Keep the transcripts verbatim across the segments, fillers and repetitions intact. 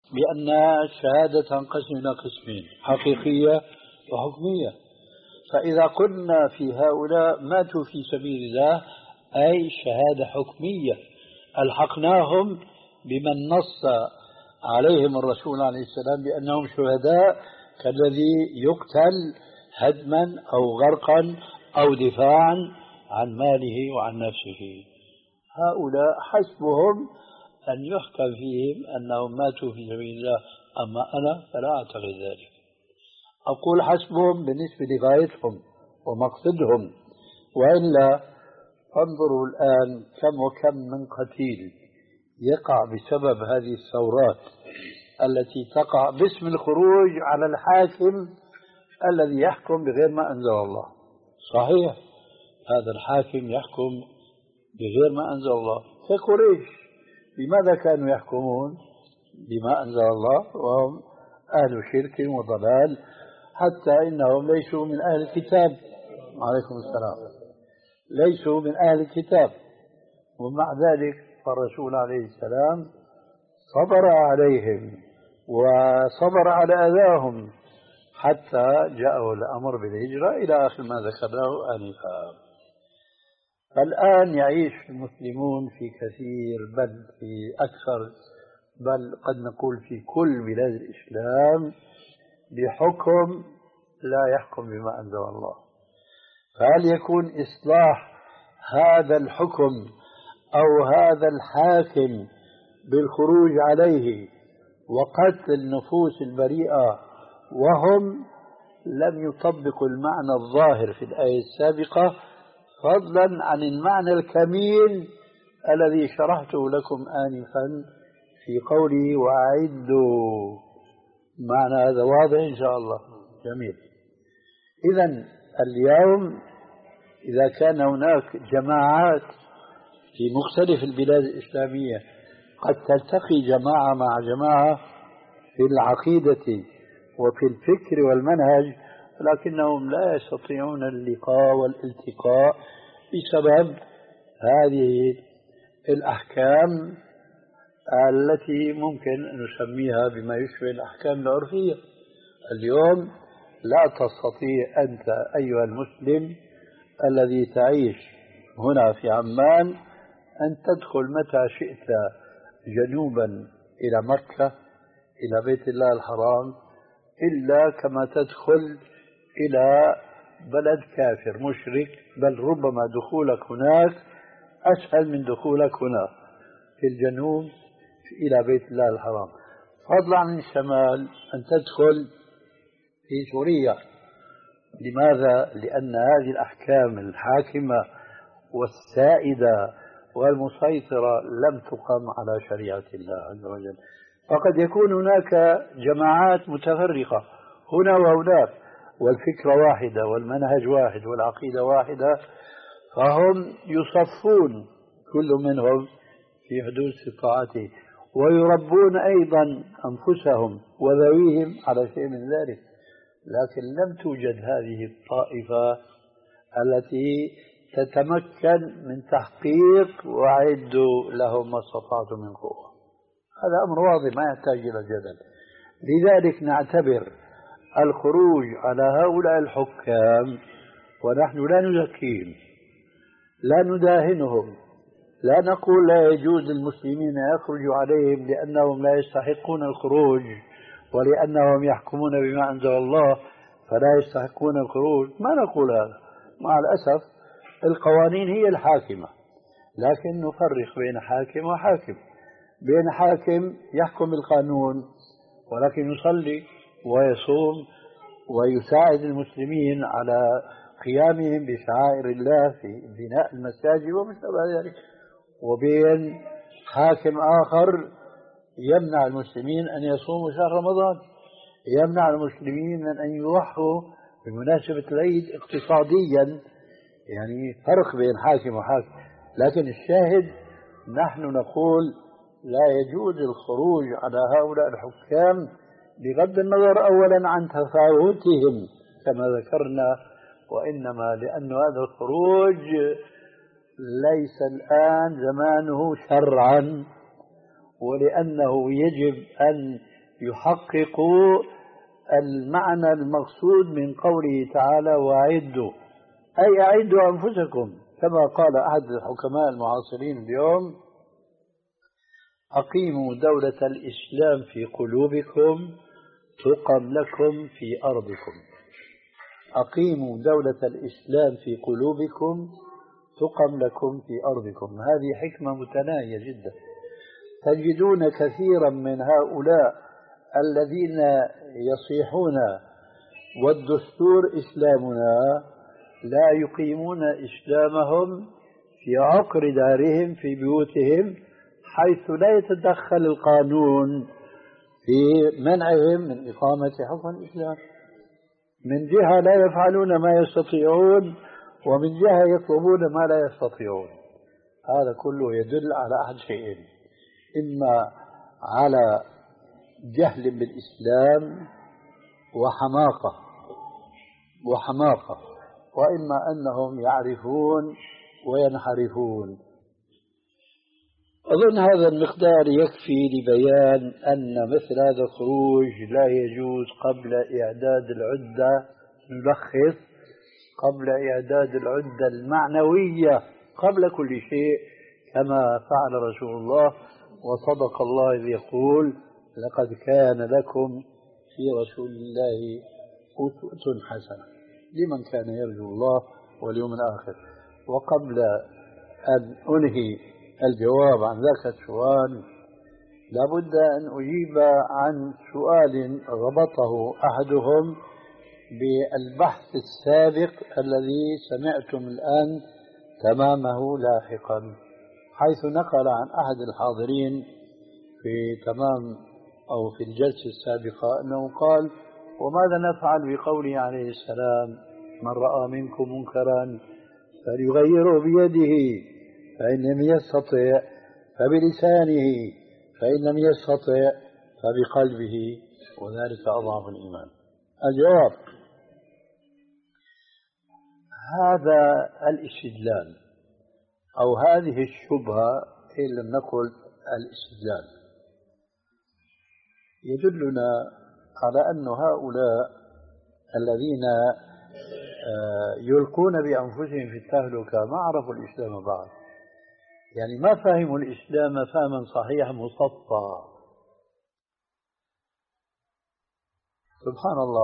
بأن الشهادة تنقسم إلى قسمين: حقيقية وحكمية. فإذا قلنا في هؤلاء ماتوا في سبيل الله أي شهادة حكمية ألحقناهم بمن نص عليهم الرسول عليه السلام بأنهم شهداء، كالذي يقتل هدما أو غرقا أو دفاعا عن ماله وعن نفسه. هؤلاء حسبهم أن يحكم فيهم أنهم ماتوا في سبيل الله، أما أنا فلا أعتقد ذلك. أقول حسبهم بالنسبة لغايتهم ومقصدهم، وإلا انظروا الآن كم وكم من قتيل يقع بسبب هذه الثورات التي تقع باسم الخروج على الحاكم الذي يحكم بغير ما أنزل الله. صحيح، هذا الحاكم يحكم بغير ما أنزل الله. في قريش بماذا كانوا يحكمون؟ بما أنزل الله، وهم أهل شرك وضلال، حتى إنهم ليسوا من أهل الكتاب. عليكم السلام. ليسوا من أهل الكتاب، ومع ذلك فالرسول عليه السلام صبر عليهم وصبر على أذاهم حتى جاءه الأمر بالهجرة إلى آخر ما ذكرناه آنفا. الآن يعيش المسلمون في كثير، بل في أكثر، بل قد نقول في كل بلاد الإسلام بحكم لا يحكم بما أنزل الله. فهل يكون إصلاح هذا الحكم أو هذا الحاكم بالخروج عليه وقتل النفوس البريئة وهم لم يطبقوا المعنى الظاهر في الآية السابقة، فضلا عن المعنى الكميل الذي شرحته لكم آنفا في قوله وأعدوا؟ معنى هذا واضح إن شاء الله. جميل. إذن اليوم إذا كان هناك جماعات في مختلف البلاد الإسلامية قد تلتقي جماعة مع جماعة في العقيدة وفي الفكر والمنهج، لكنهم لا يستطيعون اللقاء والالتقاء بسبب هذه الأحكام التي ممكن أن نسميها بما يشبه الأحكام العرفية. اليوم لا تستطيع أنت أيها المسلم الذي تعيش هنا في عمان أن تدخل متى شئت جنوبا إلى مكة إلى بيت الله الحرام إلا كما تدخل إلى بلد كافر مشرك، بل ربما دخولك هناك أسهل من دخولك هنا في الجنوب إلى بيت الله الحرام، فضلا عن الشمال أن تدخل في سوريا. لماذا؟ لأن هذه الأحكام الحاكمة والسائدة والمسيطرة لم تقم على شريعة الله عز وجل. فقد يكون هناك جماعات متفرقة هنا وهناك، والفكرة واحدة والمنهج واحد والعقيدة واحدة، فهم يصفون كل منهم في حدود استطاعته ويربون أيضا أنفسهم وذويهم على شيء من ذلك. لكن لم توجد هذه الطائفة التي تتمكن من تحقيق وأعدوا لهم ما استطعتم من قوة. هذا أمر واضح ما يحتاج إلى جدل. لذلك نعتبر الخروج على هؤلاء الحكام، ونحن لا نزكيهم لا نداهنهم، لا نقول لا يجوز للمسلمين أن يخرجوا عليهم لأنهم لا يستحقون الخروج ولأنهم يحكمون بما أنزل الله فلا يستحقون الخروج، ما نقول هذا. مع الأسف القوانين هي الحاكمة، لكن نفرق بين حاكم وحاكم، بين حاكم يحكم القانون ولكن يصلي ويصوم ويساعد المسلمين على قيامهم بشعائر الله في بناء المساجد وما شابه ذلك، وبين حاكم آخر يمنع المسلمين أن يصوموا شهر رمضان، يمنع المسلمين من أن يضحوا بمناسبة العيد اقتصاديا. يعني فرق بين حاكم وحاكم. لكن الشاهد نحن نقول لا يجوز الخروج على هؤلاء الحكام بغض النظر أولا عن تفاوتهم كما ذكرنا، وإنما لأن هذا الخروج ليس الآن زمانه شرعا، ولأنه يجب أن يحقق المعنى المقصود من قوله تعالى وأعدوا، أي أعدوا أنفسكم، كما قال أحد الحكماء المعاصرين اليوم: أقيموا دولة الإسلام في قلوبكم تقم لكم في أرضكم. أقيموا دولة الإسلام في قلوبكم تقم لكم في أرضكم. هذه حكمة متناهية جدا. تجدون كثيرا من هؤلاء الذين يصيحون والدستور إسلامنا لا يقيمون إسلامهم في عقر دارهم في بيوتهم، حيث لا يتدخل القانون في منعهم من إقامة حكم الإسلام. من جهة لا يفعلون ما يستطيعون، ومن جهة يطلبون ما لا يستطيعون. هذا كله يدل على أحد شيئين: إما على جهل بالإسلام وحماقة وحماقة وإما أنهم يعرفون وينحرفون. أظن هذا المقدار يكفي لبيان أن مثل هذا الخروج لا يجوز قبل إعداد العدة، نلخص: قبل إعداد العدة المعنوية قبل كل شيء، كما فعل رسول الله. وصدق الله إذ يقول: لقد كان لكم في رسول الله أسوة حسنة لمن كان يرجو الله واليوم الآخر. وقبل أن أنهي الجواب عن ذاك السؤال، لابد أن أجيب عن سؤال ربطه أحدهم بالبحث السابق الذي سمعتم الآن تمامه لاحقا، حيث نقل عن أحد الحاضرين في تمام أو في الجلسة السابقة أنه قال: وماذا نفعل بقوله عليه السلام: من رأى منكم منكرا فليغيره بيده، فإن لم يستطع فبلسانه، فإن لم يستطع فبقلبه، وذلك أضعف الإيمان. الجواب: هذا الاستدلال أو هذه الشبهة، إن لم نقل الاستدلال، يدلنا على أن هؤلاء الذين يلقون بأنفسهم في التهلكة ما عرفوا الإسلام بعد، يعني ما فهموا الإسلام فهما صحيحا مصفى. سبحان الله.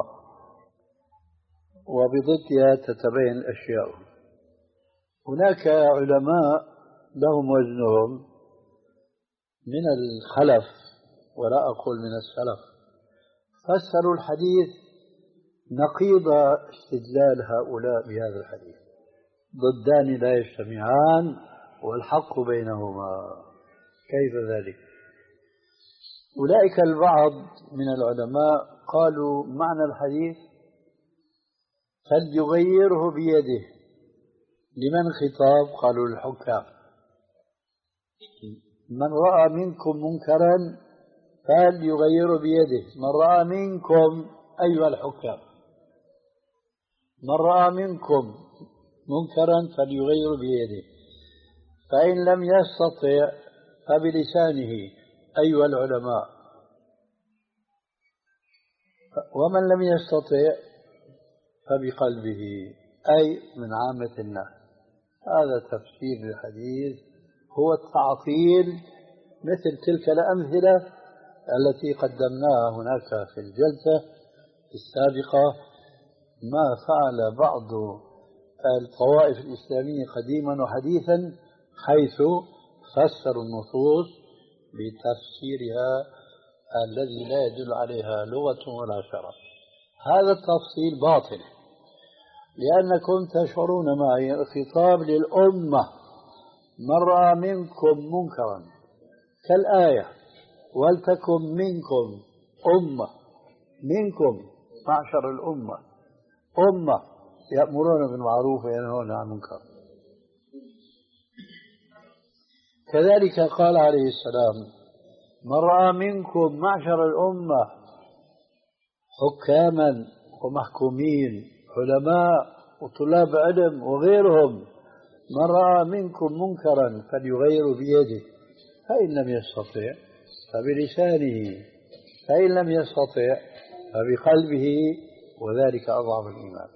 وبضدها تتبين الأشياء. هناك علماء لهم وزنهم من الخلف ولا أقول من السلف، فسروا الحديث نقيض استدلال هؤلاء بهذا الحديث: ضدان لا يجتمعان والحق بينهما. كيف ذلك؟ أولئك البعض من العلماء قالوا معنى الحديث: فليغيره بيده. لمن خطاب؟ قالوا للحكام. من رأى منكم منكرا فليغيره بيده. من رأى منكم أيها الحكام، من رأى منكم منكرا فليغيره بيده، فإن لم يستطع فبلسانه أيها العلماء، ومن لم يستطع فبقلبه، أي من عامة الناس. هذا تفسير الحديث، هو التعطيل مثل تلك الأمثلة التي قدمناها هناك في الجلسة السابقة، ما فعل بعض الطوائف الإسلامية قديما وحديثا، حيث فسروا النصوص بتفسيرها الذي لا يدل عليها لغة ولا شرع. هذا التفصيل باطل، لأنكم تشعرون معي الخطاب للأمة: من رأى منكم منكرا، كالآية: ولتكن منكم أمة. منكم معشر الأمة، أمة يأمرون بالمعروف وينهون عن المنكر. كذلك قال عليه السلام: من رأى منكم معشر الأمة حكاما ومحكومين، علماء وطلاب علم وغيرهم، من رأى منكم منكرا فليغيره بيده، فإن لم يستطع فبلسانه، فإن لم يستطع فبقلبه، وذلك أضعف الإيمان،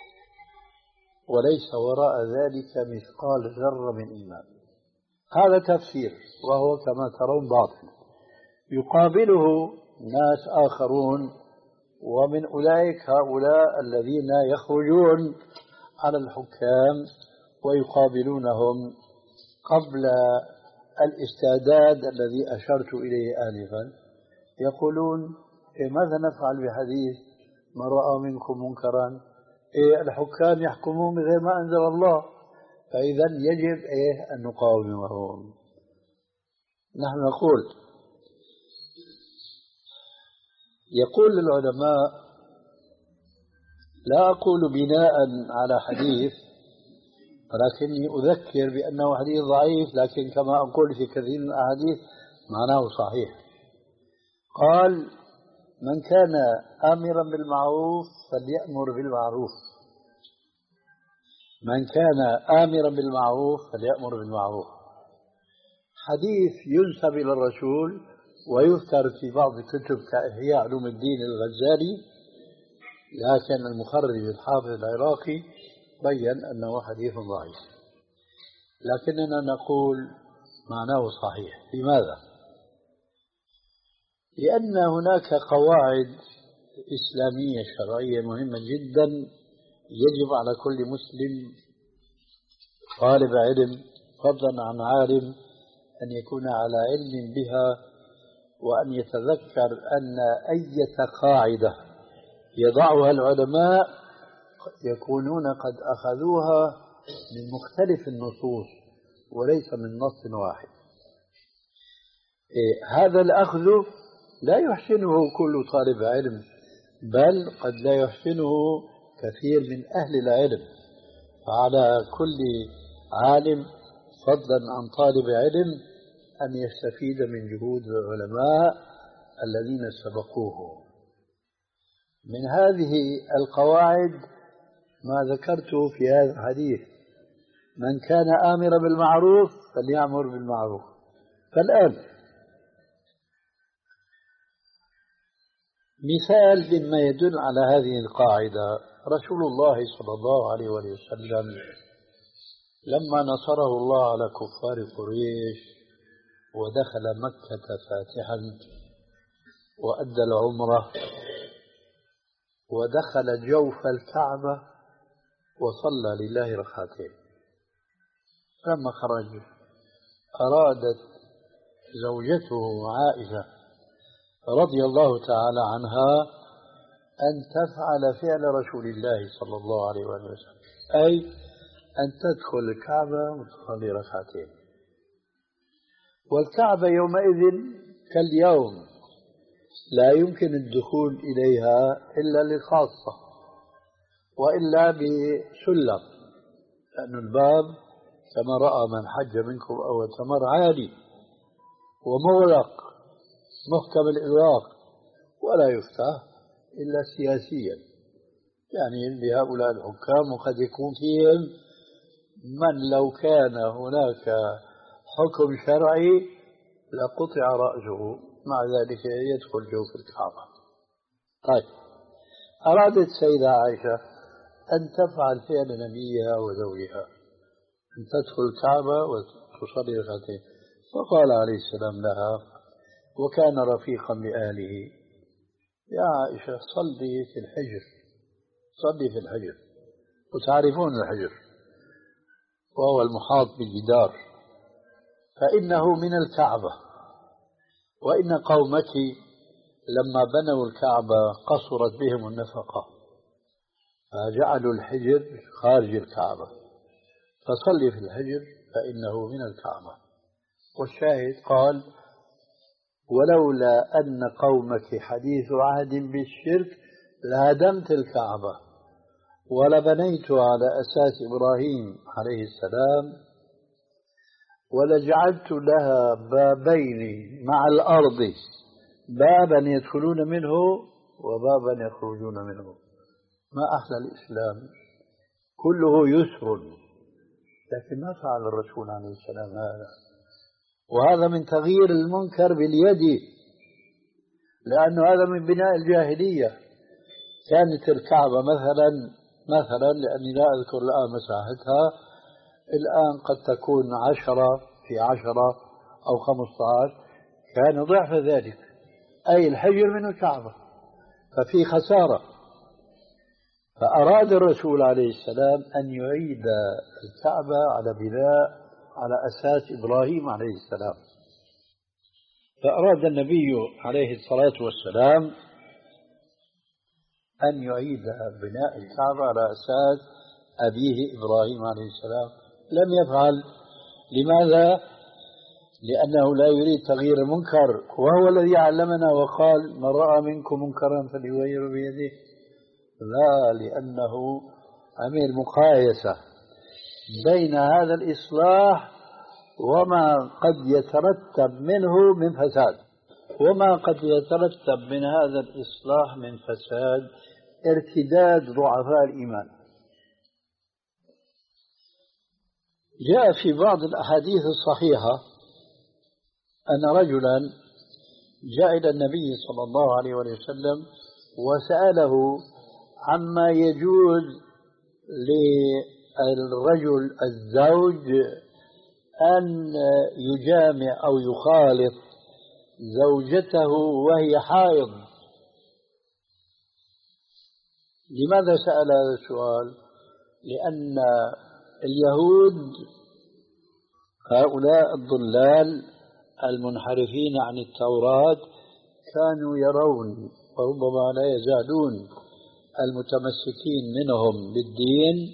وليس وراء ذلك مثقال ذرة من إيمان. هذا تفسير، وهو كما ترون باطل. يقابله ناس آخرون، ومن أولئك هؤلاء الذين يخرجون على الحكام ويقابلونهم قبل الاستعداد الذي أشرت إليه آنفا. يقولون إيه ماذا نفعل بحديث من رأى منكم منكرا؟ إيه الحكام يحكمون بغير ما أنزل الله، فإذا يجب إيه أن نقاومهم. نحن نقول، يقول العلماء، لا أقول بناء على حديث، ولكني أذكر بأنه حديث ضعيف، لكن كما أقول في كثير من الأحاديث معناه صحيح. قال: من كان آمرا بالمعروف فليأمر بالمعروف. من كان آمرا بالمعروف فليأمر بالمعروف. حديث ينسب إلى الرسول ويذكر في بعض كتب كإحياء علوم الدين الغزالي، لكن المخرج الحافظ العراقي بين أنه حديث ضعيف، لكننا نقول معناه صحيح. لماذا؟ لأن هناك قواعد إسلامية شرعية مهمة جدا يجب على كل مسلم طالب علم فضلا عن عالم أن يكون على علم بها، وأن يتذكر أن أي قاعدة يضعها العلماء يكونون قد أخذوها من مختلف النصوص وليس من نص واحد. إيه هذا الأخذ لا يحسنه كل طالب علم، بل قد لا يحسنه كثير من أهل العلم. فعلى كل عالم فضلا عن طالب علم أن يستفيد من جهود العلماء الذين سبقوه. من هذه القواعد ما ذكرته في هذا الحديث: من كان آمرا بالمعروف فليأمر بالمعروف. فالآن مثال مما يدل على هذه القاعدة: رسول الله صلى الله عليه وسلم لما نصره الله على كفار قريش ودخل مكة فاتحا وأدى العمرة ودخل جوف الكعبة وصلى لله ركعتين، لما خرج أرادت زوجته عائشة رضي الله تعالى عنها أن تفعل فعل رسول الله صلى الله عليه وسلم، أي أن تدخل الكعبة وتصلي ركعتين. والكعبة يومئذ كاليوم لا يمكن الدخول إليها إلا لخاصة وإلا بسلم، لأن الباب كما رأى من حج منكم أو اعتمر عالي ومغلق محكم الإغلاق ولا يفتح إلا سياسيا، يعني لهؤلاء الحكام، وقد يكون فيهم من لو كان هناك حكم شرعي لقطع رأسه، مع ذلك يدخل جوف الكعبة. طيب، أرادت السيدة عائشة أن تفعل فعل نبيها وزوجها، أن تدخل الكعبة وتصلي ركعتين، فقال عليه السلام لها وكان رفيقا بآله: يا عائشة صلي في الحجر، صلي في الحجر. وتعرفون الحجر وهو المحاط بالجدار، فإنه من الكعبة، وإن قومك لما بنوا الكعبة قصرت بهم النفقة فجعلوا الحجر خارج الكعبة، فصلي في الحجر فإنه من الكعبة. والشاهد قال: ولولا أن قومك حديث عهد بالشرك لهدمت الكعبة ولبنيت على أساس إبراهيم عليه السلام ولجعلت لها بابين مع الأرض، بابا يدخلون منه وبابا يخرجون منه. ما أحلى الإسلام، كله يسر، لكن ما فعل الرسول عليه السلام هذا، وهذا من تغيير المنكر باليد. لأنه هذا من بناء الجاهلية. كانت الكعبة مثلا مثلا لأني لا أذكر الآن مساحتها، الآن قد تكون عشرة في عشرة أو خمسة عشر، كان ضعف ذلك، أي الحجر منه كعبة، ففي خسارة. فأراد الرسول عليه السلام أن يعيد الكعبة على بناء على أساس إبراهيم عليه السلام. فأراد النبي عليه الصلاة والسلام أن يعيد بناء الكعبة على أساس أبيه إبراهيم عليه السلام. لم يفعل. لماذا؟ لأنه لا يريد تغيير المنكر، وهو الذي علمنا وقال: من رأى منكم منكرا فليغيره بيده. لا، لأنه عمل مقايسة بين هذا الإصلاح وما قد يترتب منه من فساد، وما قد يترتب من هذا الإصلاح من فساد ارتداد ضعفاء الإيمان. جاء في بعض الأحاديث الصحيحة أن رجلا جاء إلى النبي صلى الله عليه وسلم وسأله عما يجوز للرجل الزوج أن يجامع أو يخالط زوجته وهي حائض. لماذا سأل هذا السؤال؟ لأن اليهود هؤلاء الضلال المنحرفين عن التوراة كانوا يرون، وربما لا يزالون المتمسكين منهم بالدين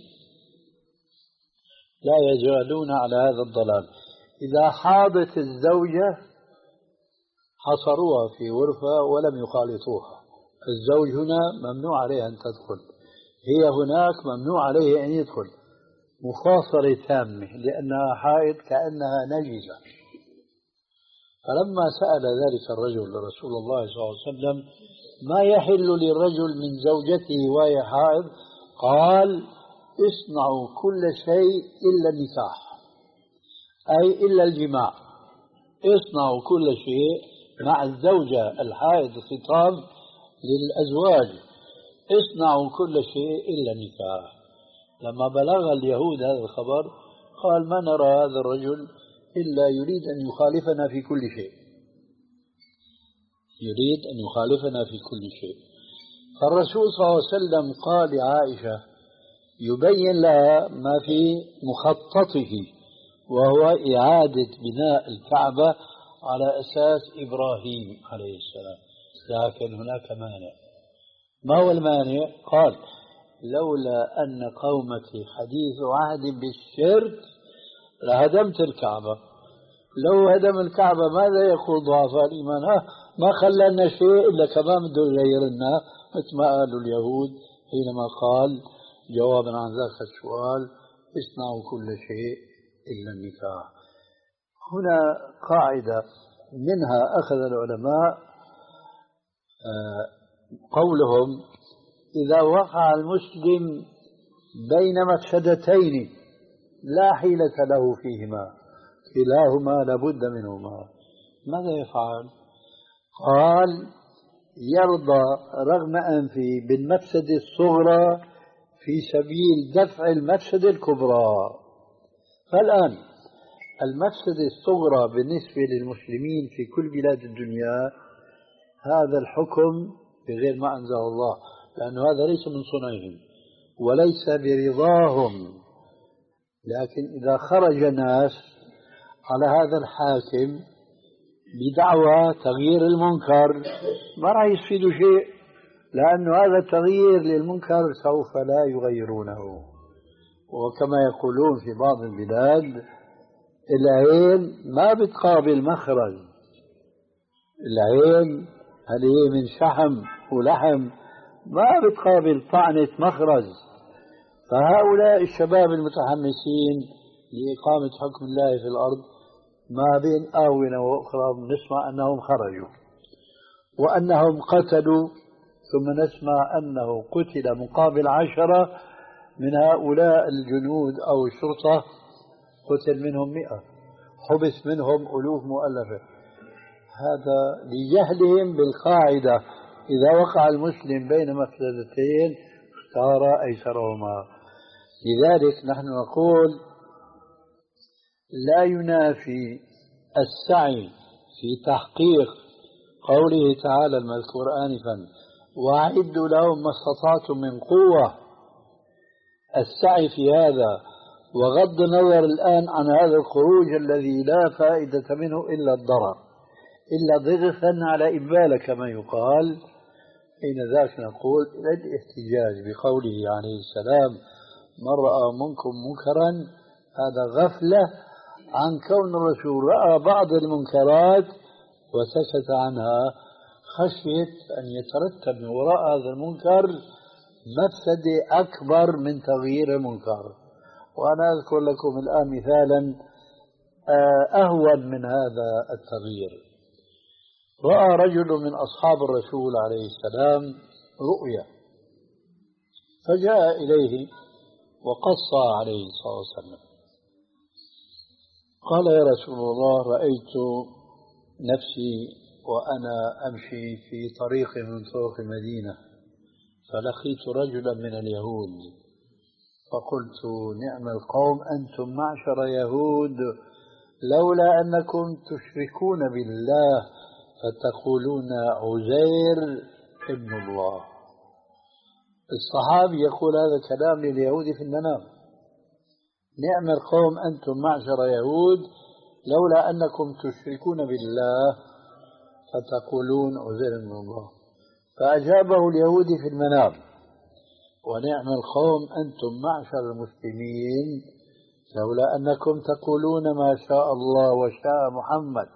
لا يزالون على هذا الضلال. إذا حاضت الزوجة حصروها في غرفة ولم يخالطوها. الزوج هنا ممنوع عليه أن تدخل، هي هناك ممنوع عليه أن يدخل، مفاصلة تامة، لأنها حائض كأنها نجسة. فلما سأل ذلك الرجل لرسول الله صلى الله عليه وسلم ما يحل للرجل من زوجته وهي حائض، قال: اصنعوا كل شيء إلا النكاح، أي إلا الجماع. اصنعوا كل شيء مع الزوجة الحائض، خطاب للأزواج، اصنعوا كل شيء إلا النكاح. لما بلغ اليهود هذا الخبر قال: ما نرى هذا الرجل إلا يريد أن يخالفنا في كل شيء، يريد أن يخالفنا في كل شيء. فالرسول صلى الله عليه وسلم قال لعائشة يبين لها ما في مخططه، وهو إعادة بناء الكعبة على أساس إبراهيم عليه السلام. لكن هناك مانع. ما هو المانع؟ قال: لولا أن قومتي حديث عهد بالشرك لهدمت الكعبة. لو هدم الكعبة ماذا يقول ضعفاء الإيمان؟ ها ما خلنا شيء إلا كمان بده يغيرنا، مثل ما قالوا اليهود حينما قال جوابا عن ذاك السؤال: اصنعوا كل شيء إلا النكاح. هنا قاعدة منها أخذ العلماء قولهم: إذا وقع المسلم بين مفسدتين لا حيلة له فيهما، كلاهما لابد منهما، ماذا يفعل؟ قال: يرضى رغم أنفه بالمفسدة الصغرى في سبيل دفع المفسدة الكبرى. فالآن المفسدة الصغرى بالنسبة للمسلمين في كل بلاد الدنيا هذا الحكم بغير ما أنزل الله، لأن هذا ليس من صنعهم وليس برضاهم. لكن إذا خرج ناس على هذا الحاكم بدعوى تغيير المنكر ما راح يفيدوا شيء، لأن هذا التغيير للمنكر سوف لا يغيرونه. وكما يقولون في بعض البلاد العين ما بتقابل مخرج، العين هذه من شحم ولحم ما بتقابل طعنة مخرج. فهؤلاء الشباب المتحمسين لإقامة حكم الله في الأرض ما بين آونة وأخرى نسمع أنهم خرجوا وأنهم قتلوا، ثم نسمع أنه قتل مقابل عشرة من هؤلاء الجنود أو الشرطة، قتل منهم مئة، حبس منهم ألوف مؤلفة. هذا لجهلهم بالقاعدة، إذا وقع المسلم بين مفسدتين اختار أيسرهما. لذلك نحن نقول لا ينافي السعي في تحقيق قوله تعالى المذكور آنفا وأعدوا لهم ما استطعتم من قوة، السعي في هذا وغض النظر الآن عن هذا الخروج الذي لا فائدة منه إلا الضرر، إلا ضغثا على إبالة كما يقال. حين ذاك نقول إلى الاحتجاج بقوله عليه السلام من رأى منكم منكرا، هذا غفلة عن كون الرسول رأى بعض المنكرات وسكت عنها خشية أن يترتب من وراء هذا المنكر مفسدة أكبر من تغيير المنكر. وأنا أذكر لكم الآن مثالا أهون من هذا التغيير. رأى رجل من أصحاب الرسول عليه السلام رؤيا، فجاء إليه وقص عليه صلى الله عليه وسلم، قال يا رسول الله رأيت نفسي وأنا أمشي في طريق من طرق المدينة فلقيت رجلا من اليهود فقلت نعم القوم أنتم معشر يهود، لولا أنكم تشركون بالله فتقولون عزير ابن الله. الصحابي يقول هذا كلام لليهود في المنام، نعم القوم أنتم معشر يهود لولا أنكم تشركون بالله فتقولون عزير ابن الله. فأجابه اليهودي في المنام ونعم القوم أنتم معشر المسلمين لولا أنكم تقولون ما شاء الله وشاء محمد.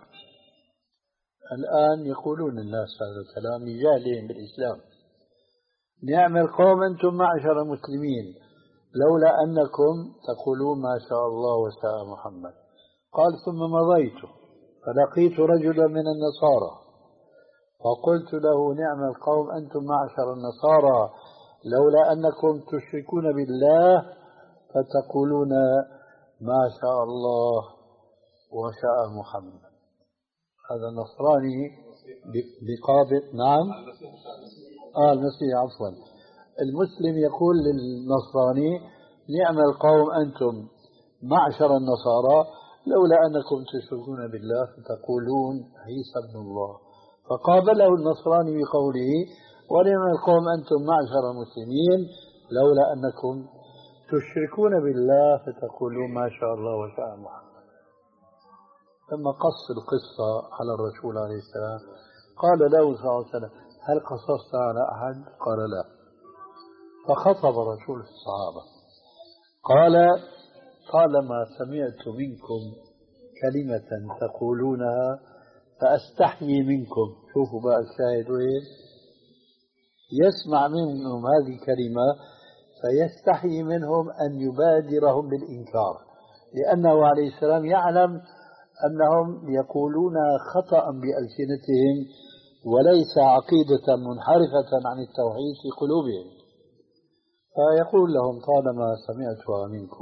الآن يقولون الناس هذا الكلام لجهلهم بالإسلام. نعم القوم أنتم معشر المسلمين لولا أنكم تقولون ما شاء الله وشاء محمد. قال ثم مضيت فلقيت رجلا من النصارى فقلت له نعم القوم أنتم معشر النصارى لولا أنكم تشركون بالله فتقولون ما شاء الله وشاء محمد. هذا النصراني بقابل نعم آه المسيح عفوا المسلم يقول للنصراني نعم القوم أنتم معشر النصارى لولا أنكم تشركون بالله فتقولون عيسى ابن الله. فقابله النصراني بقوله ونعم القوم أنتم معشر المسلمين لولا أنكم تشركون بالله فتقولون ما شاء الله وشاء محمد. لما قص القصة على الرسول عليه السلام قال له صلى الله عليه وسلم هل قصصت على أحد؟ قال لا. فخطب الرسول الصحابة قال طالما سمعت منكم كلمة تقولونها فأستحيي منكم. شوفوا بقى الشاهد وين يسمع منهم هذه الكلمة فيستحيي منهم أن يبادرهم بالإنكار، لأنه عليه السلام يعلم أنهم يقولون خطأ بألسنتهم وليس عقيدة منحرفة عن التوحيد في قلوبهم. فيقول لهم طالما سمعتها منكم.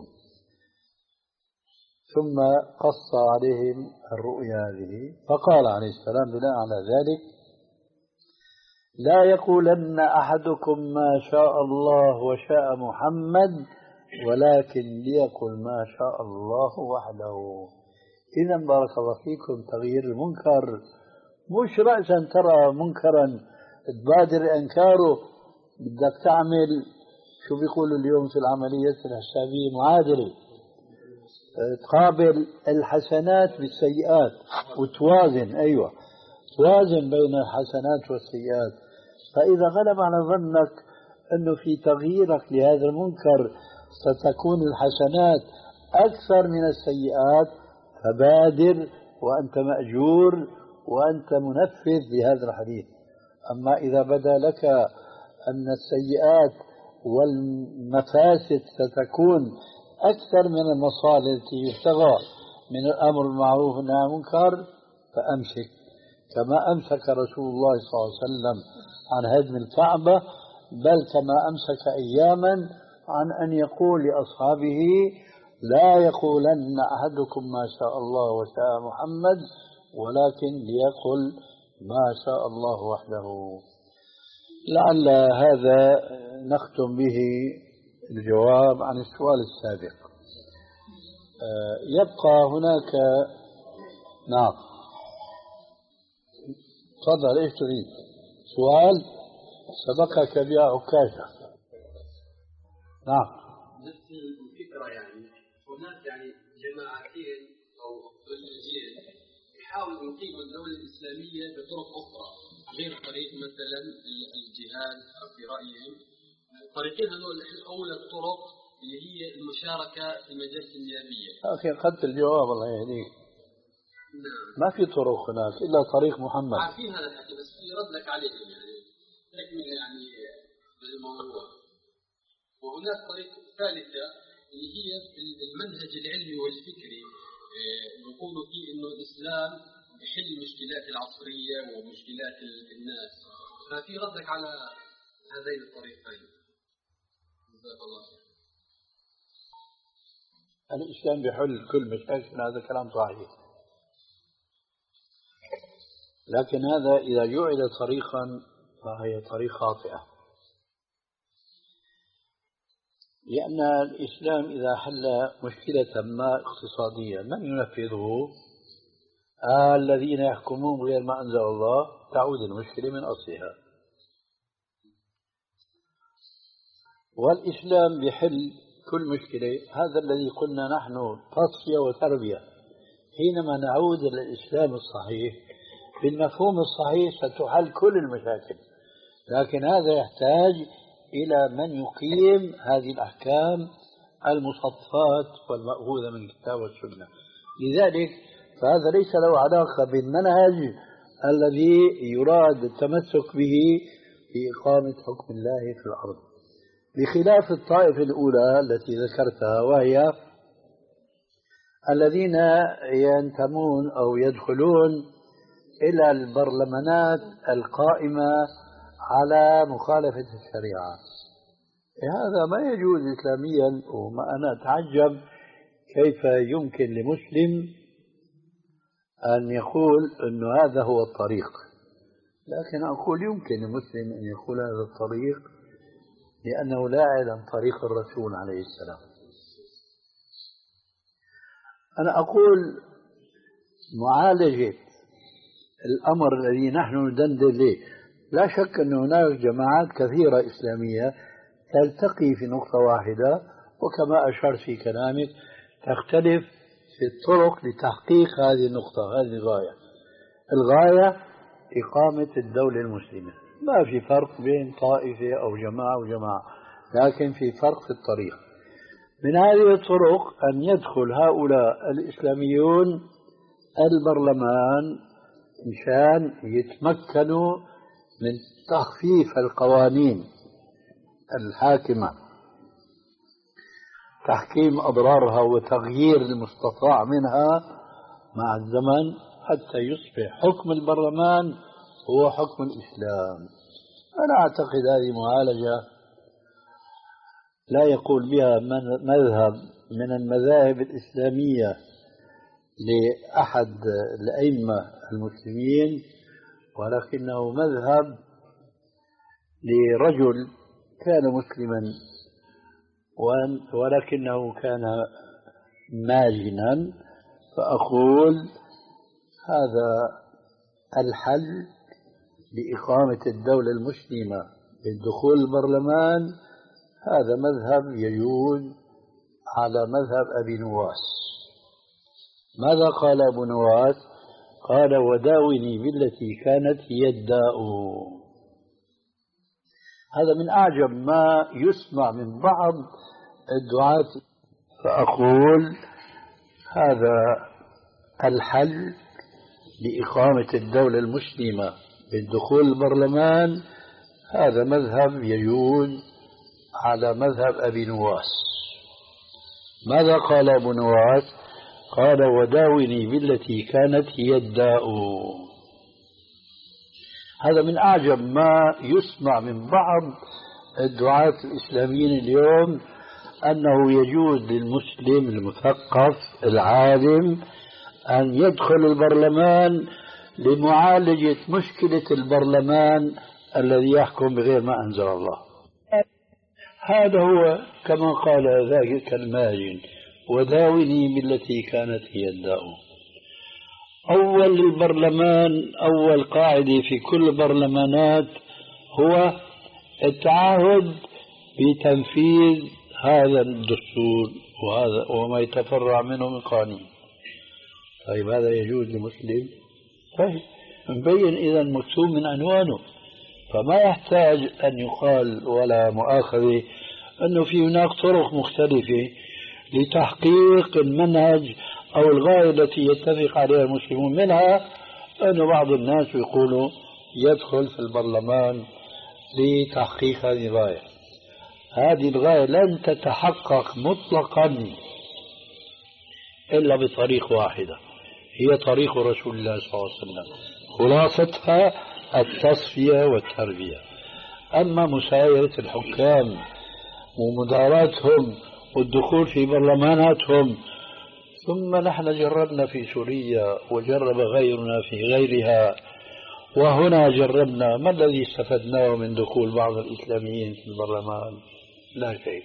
ثم قص عليهم الرؤيا هذه فقال عليه السلام بناء على ذلك لا يقولن أحدكم ما شاء الله وشاء محمد ولكن ليقل ما شاء الله وحده. إذا بارك الله فيكم تغيير المنكر مش رأسا ترى منكرا تبادر إنكاره، بدك تعمل شو بيقولوا اليوم في العملية الحسابية معادلة، تقابل الحسنات بالسيئات وتوازن. أيوة توازن بين الحسنات والسيئات. فإذا غلب على ظنك أنه في تغييرك لهذا المنكر ستكون الحسنات أكثر من السيئات فبادر وأنت مأجور وأنت منفذ لهذا الحديث. أما إذا بدا لك أن السيئات والمفاسد ستكون أكثر من المصالح التي يبتغى من الأمر المعروف والنهي عن المنكر فأمسك، كما أمسك رسول الله صلى الله عليه وسلم عن هدم الكعبة، بل كما أمسك أياما عن أن يقول لأصحابه لا يقولن أحدكم ما شاء الله وشاء محمد ولكن ليقل ما شاء الله وحده. لعل هذا نختم به الجواب عن السؤال السابق. يبقى هناك، نعم تفضل، ايش تريد؟ سؤال سبقك بها عكاشة. نعم. نفس الفكرة، يعني هناك يعني جماعتين أو خليجين يحاولوا يقيموا الدولة الإسلامية بطرق أخرى غير طريق مثلا الجهاد في رأيهم. طريقين هذول أولى الطرق اللي هي المشاركة في المجالس النيابية. أخي أخذت الجواب الله يهديك. نعم. ما في طرق هناك إلا طريق محمد. عارفين هذا الحكي بس يرد لك عليهم يعني تكمل يعني للموضوع. وهناك طريقة ثالثة اللي هي المنهج العلمي والفكري، يقولوا فيه إنه الإسلام يحل المشكلات العصرية ومشكلات الناس. ففي ردك على هذين الطريقين. جزاك الله خير. الإسلام بيحل كل مشاكل، هذا كلام صحيح، لكن هذا إذا جعل طريقا فهي طريق خاطئة، لأن الإسلام إذا حل مشكلة ما اقتصادية من ينفذه؟ آه الذين يحكمون غير ما أنزل الله، تعود المشكلة من أصلها. والإسلام بيحل كل مشكلة، هذا الذي قلنا نحن تصفية وتربية. حينما نعود إلى الإسلام الصحيح بالمفهوم الصحيح ستحل كل المشاكل، لكن هذا يحتاج إلى من يقيم هذه الأحكام المصفات والمأخوذة من الكتاب والسنة. لذلك فهذا ليس له علاقة بالمنهج الذي يراد التمسك به في إقامة حكم الله في الأرض، بخلاف الطائفة الأولى التي ذكرتها، وهي الذين ينتمون أو يدخلون إلى البرلمانات القائمة على مخالفة الشريعة. هذا ما يجوز إسلاميا، وما أنا أتعجب كيف يمكن لمسلم أن يقول أن هذا هو الطريق، لكن أقول يمكن لمسلم أن يقول هذا الطريق لأنه لا يعلم طريق الرسول عليه السلام. أنا أقول معالجة الأمر الذي نحن ندندن له، لا شك أن هناك جماعات كثيرة إسلامية تلتقي في نقطة واحدة، وكما أشرت في كلامك تختلف في الطرق لتحقيق هذه النقطة، هذه الغاية. الغاية إقامة الدولة المسلمة، ما في فرق بين طائفة أو جماعة وجماعة، لكن في فرق في الطريق. من هذه الطرق أن يدخل هؤلاء الإسلاميون البرلمان مشان يتمكنوا من تخفيف القوانين الحاكمة، تحكيم أضرارها وتغيير المستطاع منها مع الزمن، حتى يصبح حكم البرلمان هو حكم الإسلام. أنا أعتقد هذه معالجة لا يقول بها مذهب من المذاهب الإسلامية لأحد الأئمة المسلمين، ولكنه مذهب لرجل كان مسلما ولكنه كان ماجنا. فأقول هذا الحل لإقامة الدولة المسلمة بالدخول البرلمان، هذا مذهب يجوز على مذهب أبي نواس. ماذا قال أبو نواس؟ قال وداوني بالتي كانت هي الداء. هذا من أعجب ما يسمع من بعض الدعاة. فأقول هذا الحل لإقامة الدولة المسلمة بالدخول البرلمان، هذا مذهب يجوز على مذهب أبي نواس. ماذا قال أبو نواس؟ قال وداوني بالتي كانت هي الداء. هذا من أعجب ما يسمع من بعض الدعاة الإسلاميين اليوم، أنه يجوز للمسلم المثقف العالم أن يدخل البرلمان لمعالجة مشكلة البرلمان الذي يحكم بغير ما أنزل الله. هذا هو كما قال ذاك الماجن: وداوني بالتي كانت هي الداء. أول البرلمان، أول قاعدة في كل البرلمانات هو التعهد بتنفيذ هذا الدستور وهذا وما يتفرع منه من قانون. طيب هذا يجوز لمسلم؟ طيب مبين إذا مكتوب من عنوانه، فما يحتاج أن يقال ولا مؤاخذة أنه في هناك طرق مختلفة لتحقيق المنهج أو الغاية التي يتفق عليها المسلمون. منها أن بعض الناس يقولوا يدخل في البرلمان لتحقيق هذه الغاية. هذه الغاية لن تتحقق مطلقا إلا بطريق واحدة، هي طريق رسول الله صلى الله عليه وسلم، خلاصتها التصفية والتربية. أما مسايرة الحكام ومداراتهم والدخول في برلماناتهم، ثم نحن جربنا في سوريا وجرب غيرنا في غيرها، وهنا جربنا. ما الذي استفدناه من دخول بعض الإسلاميين في البرلمان؟ لا شيء.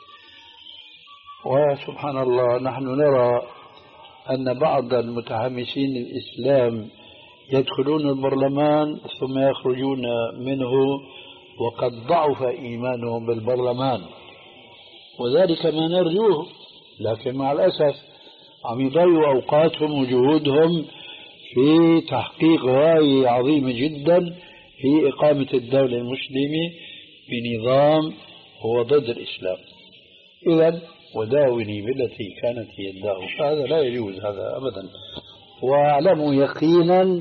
وسبحان الله نحن نرى أن بعض المتحمسين للإسلام يدخلون البرلمان ثم يخرجون منه وقد ضعف إيمانهم بالبرلمان، وذلك ما نرجوه، لكن مع الأسف عم يضيعوا أوقاتهم وجهودهم في تحقيق غاية عظيمة جدا في إقامة الدولة المسلمة بنظام هو ضد الإسلام. إذن وداوني بالتي كانت هي الداء، هذا لا يجوز هذا أبدا. واعلموا يقينا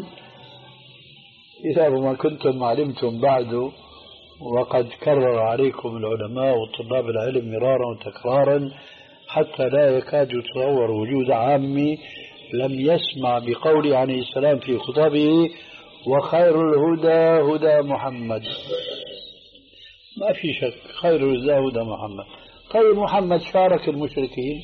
إذا ما كنتم علمتم بعد، وقد كرر عليكم العلماء وطلاب العلم مرارا وتكرارا حتى لا يكاد يتصور وجود عامي لم يسمع بقول عليه السلام في خطبه: وخير الهدى هدى محمد. ما في شك خير الهدى هدى محمد. طيب محمد شارك المشركين،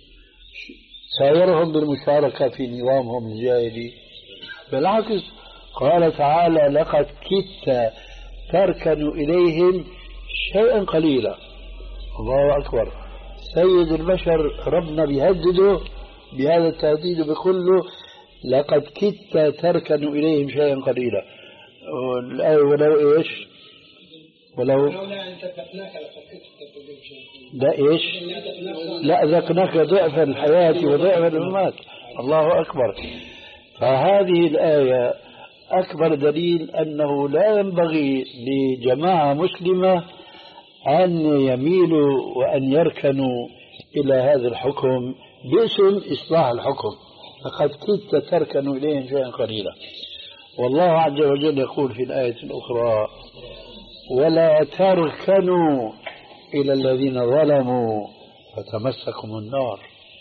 سايرهم بالمشاركة في نظامهم الجاهلي، بالعكس قال تعالى: لقد كدت تركن إليهم شيئا قليلا. الله أكبر. سيد البشر ربنا بيهدده بهذا التهديد بيقول له: لقد كدت تركن إليهم شيئا قليلا. الآية ولو إيش؟ ولو لولا أن ثبتناك لقد كدت تركن إليهم شيئا. لا إيش؟ لا ذقناك ضعف الحياة وضعف الممات. الله أكبر. فهذه الآية أكبر دليل أنه لا ينبغي لجماعة مسلمة أن يميلوا وأن يركنوا إلى هذا الحكم باسم إصلاح الحكم. لقد كدت تركن إليهم شيئا قليلا. والله عز وجل يقول في الآية الأخرى: ولا تركنوا إلى الذين ظلموا فتمسكم النار.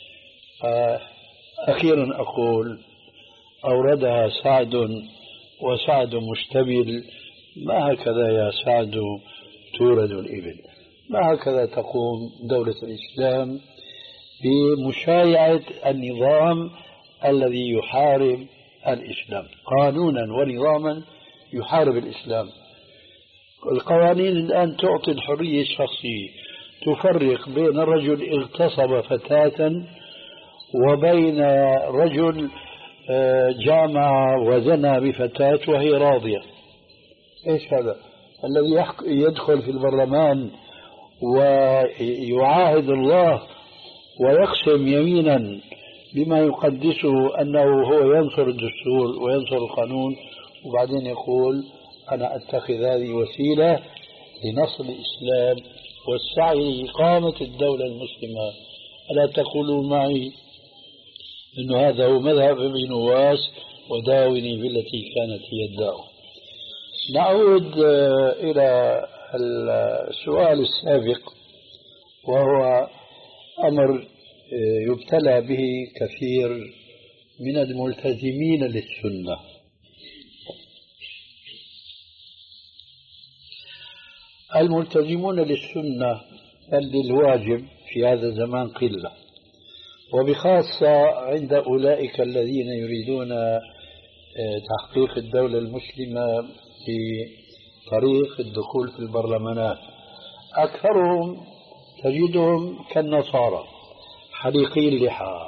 أخيرا أقول أوردها سعد، وسعد مشتمل. ما هكذا يا سعد تورد الإبل، ما هكذا تقوم دولة الإسلام بمشايعة النظام الذي يحارب الإسلام قانونا ونظاما، يحارب الإسلام. القوانين الآن تعطي الحرية الشخصية، تفرق بين رجل اغتصب فتاة وبين رجل جامع وزنى بفتاة وهي راضية. إيش هذا؟ الذي يدخل في البرلمان ويعاهد الله ويقسم يمينا بما يقدسه أنه هو ينصر الدستور وينصر القانون، وبعدين يقول: أنا أتخذ هذه وسيلة لنصر الإسلام والسعي لإقامة الدولة المسلمة. ألا تقولوا معي إنه هذا هو مذهب ابن نواس: وداوني بالتي كانت هي الداء. نعود إلى السؤال السابق، وهو أمر يبتلى به كثير من الملتزمين للسنة. الملتزمون للسنة بل للواجب في هذا الزمان قلة، وبخاصة عند أولئك الذين يريدون تحقيق الدولة المسلمة بطريق الدخول في البرلمانات. أكثرهم تجدهم كالنصارى حليقي اللحى،